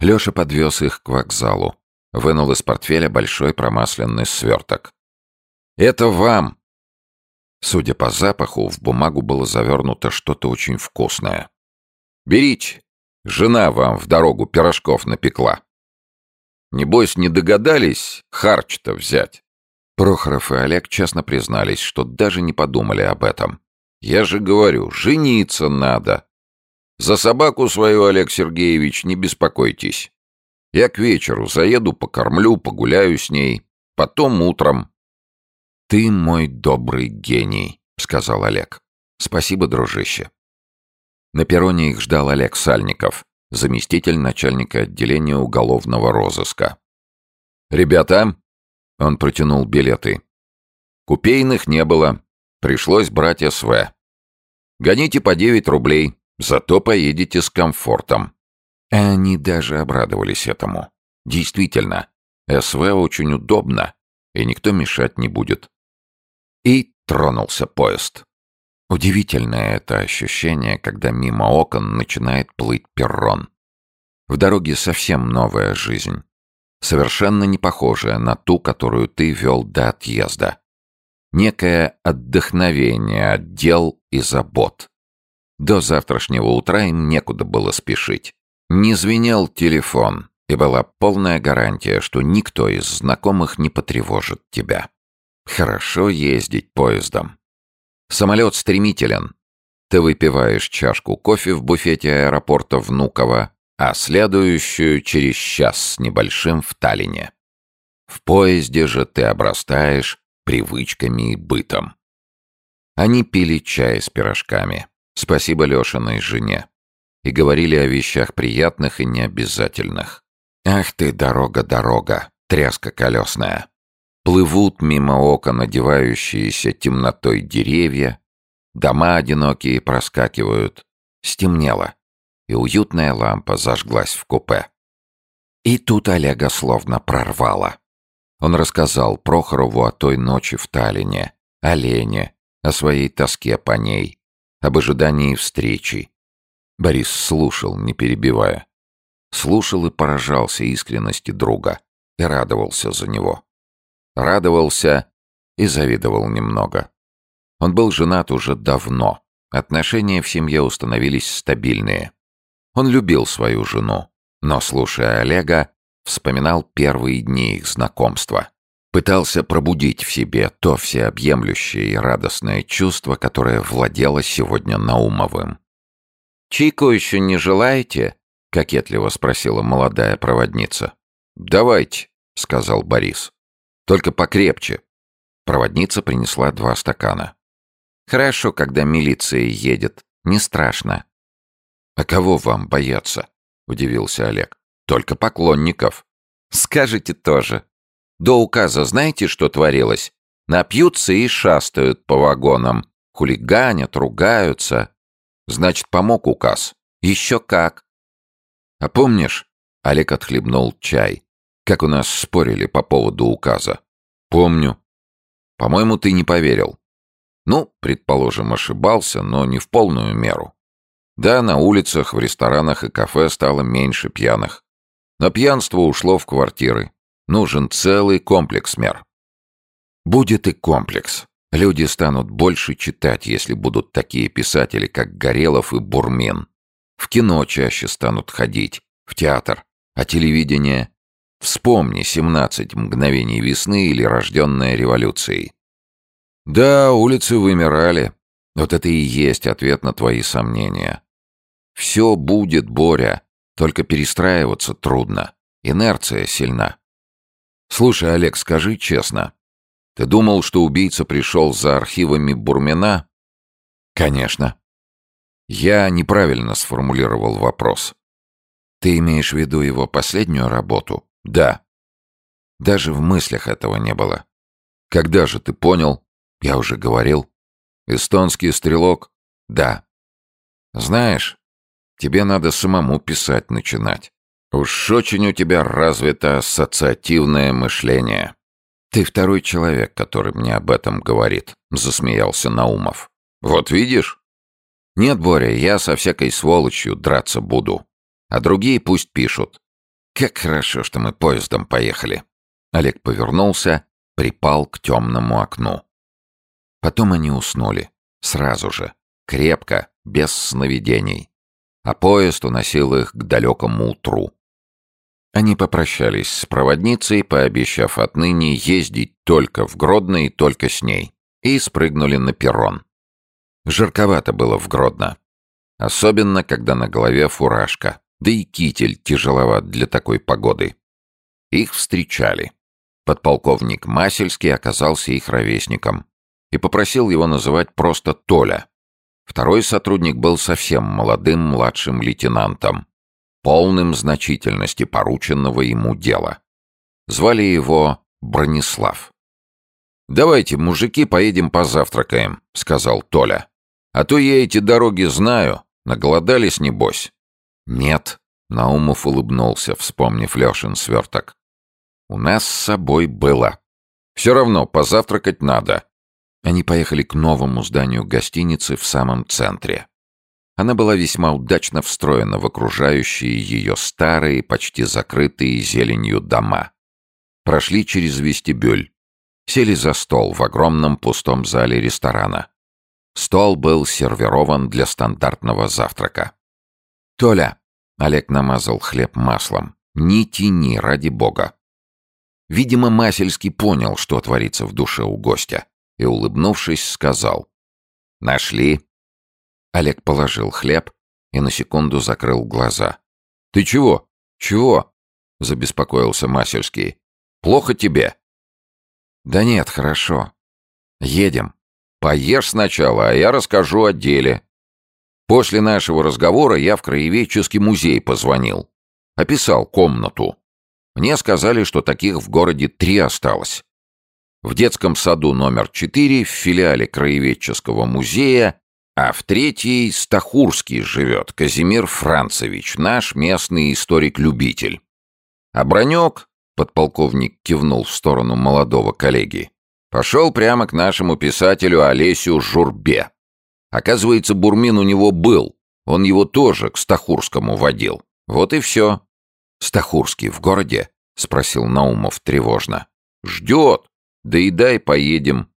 Лёша подвез их к вокзалу. Вынул из портфеля большой промасленный сверток. «Это вам!» Судя по запаху, в бумагу было завернуто что-то очень вкусное. «Берите! Жена вам в дорогу пирожков напекла. Небось, не догадались харч-то взять?» Прохоров и Олег честно признались, что даже не подумали об этом. «Я же говорю, жениться надо. За собаку свою, Олег Сергеевич, не беспокойтесь. Я к вечеру заеду, покормлю, погуляю с ней. Потом утром». «Ты мой добрый гений», — сказал Олег. «Спасибо, дружище». На перроне их ждал Олег Сальников, заместитель начальника отделения уголовного розыска. «Ребята», — он протянул билеты, — «купейных не было. Пришлось брать СВ. Гоните по 9 рублей, зато поедете с комфортом». И они даже обрадовались этому. Действительно, СВ очень удобно, и никто мешать не будет. И тронулся поезд. Удивительное это ощущение, когда мимо окон начинает плыть перрон. В дороге совсем новая жизнь. Совершенно не похожая на ту, которую ты вел до отъезда. Некое отдохновение от дел и забот. До завтрашнего утра им некуда было спешить. Не звенел телефон, и была полная гарантия, что никто из знакомых не потревожит тебя. Хорошо ездить поездом. Самолет стремителен. Ты выпиваешь чашку кофе в буфете аэропорта Внуково, а следующую через час с небольшим в Таллине. В поезде же ты обрастаешь привычками и бытом. Они пили чай с пирожками. Спасибо Лешиной жене. И говорили о вещах приятных и необязательных. Ах ты, дорога, дорога, тряска колесная. Плывут мимо окон одевающиеся темнотой деревья, дома одинокие проскакивают. Стемнело, и уютная лампа зажглась в купе. И тут Олега словно прорвало. Он рассказал Прохорову о той ночи в Таллине, о Лене, о своей тоске по ней, об ожидании встречи. Борис слушал, не перебивая. Слушал и поражался искренности друга, и радовался за него. Радовался и завидовал немного. Он был женат уже давно. Отношения в семье установились стабильные. Он любил свою жену, но, слушая Олега, вспоминал первые дни их знакомства. Пытался пробудить в себе то всеобъемлющее и радостное чувство, которое владело сегодня Наумовым. «Чайку еще не желаете?» — кокетливо спросила молодая проводница. «Давайте», — сказал Борис. «Только покрепче». Проводница принесла 2 стакана. «Хорошо, когда милиция едет. Не страшно». «А кого вам бояться?» — удивился Олег. «Только поклонников». «Скажете тоже. До указа знаете, что творилось? Напьются и шастают по вагонам. Хулиганят, ругаются. Значит, помог указ. Еще как». «А помнишь?» — Олег отхлебнул чай. «Как у нас спорили по поводу указа?» «Помню». «По-моему, ты не поверил». «Ну, предположим, ошибался, но не в полную меру. Да, на улицах, в ресторанах и кафе стало меньше пьяных. Но пьянство ушло в квартиры. Нужен целый комплекс мер». «Будет и комплекс. Люди станут больше читать, если будут такие писатели, как Горелов и Бурмин. В кино чаще станут ходить, в театр. А телевидение? Вспомни 17 мгновений весны или рожденная революцией». «Да, улицы вымирали. Вот это и есть ответ на твои сомнения. Все будет, Боря, только перестраиваться трудно. Инерция сильна. Слушай, Олег, скажи честно, ты думал, что убийца пришел за архивами Бурмина?» «Конечно». «Я неправильно сформулировал вопрос. Ты имеешь в виду его последнюю работу?» «Да». «Даже в мыслях этого не было». «Когда же ты понял?» «Я уже говорил». «Эстонский стрелок?» «Да». «Знаешь, тебе надо самому писать начинать. Уж очень у тебя развито ассоциативное мышление». «Ты второй человек, который мне об этом говорит», — засмеялся Наумов. «Вот видишь?» «Нет, Боря, я со всякой сволочью драться буду. А другие пусть пишут. Как хорошо, что мы поездом поехали. Олег повернулся, припал к темному окну. Потом они уснули. Сразу же. Крепко, без сновидений. А поезд уносил их к далекому утру. Они попрощались с проводницей, пообещав отныне ездить только в Гродно и только с ней, и спрыгнули на перрон. Жарковато было в Гродно. Особенно, когда на голове фуражка, да и китель тяжеловат для такой погоды. Их встречали. Подполковник Масельский оказался их ровесником и попросил его называть просто Толя. Второй сотрудник был совсем молодым младшим лейтенантом, полным значительности порученного ему дела. Звали его Бронислав. «Давайте, мужики, поедем позавтракаем», — сказал Толя. «А то я эти дороги знаю, наголодались, небось». «Нет», — Наумов улыбнулся, вспомнив Лешин сверток. «У нас с собой было. Все равно позавтракать надо». Они поехали к новому зданию гостиницы в самом центре. Она была весьма удачно встроена в окружающие ее старые, почти закрытые зеленью дома. Прошли через вестибюль. Сели за стол в огромном пустом зале ресторана. Стол был сервирован для стандартного завтрака. «Толя!» — Олег намазал хлеб маслом. «Не тяни, ради бога!» Видимо, Масельский понял, что творится в душе у гостя, и, улыбнувшись, сказал: «Нашли?» Олег положил хлеб и на секунду закрыл глаза. «Ты чего? Чего?» — забеспокоился Масельский. «Плохо тебе?» «Да нет, хорошо. Едем. Поешь сначала, а я расскажу о деле. После нашего разговора я в краеведческий музей позвонил. Описал комнату. Мне сказали, что таких в городе 3 осталось. В детском саду номер 4, в филиале краеведческого музея, а в 3-й Стахурский живет, Казимир Францевич, наш местный историк-любитель. А Бронек, подполковник кивнул в сторону молодого коллеги, пошел прямо к нашему писателю Олесю Журбе. Оказывается, Бурмин у него был, он его тоже к Стахурскому водил. Вот и все». «Стахурский в городе?» — спросил Наумов тревожно. «Ждет. Доедай, поедем».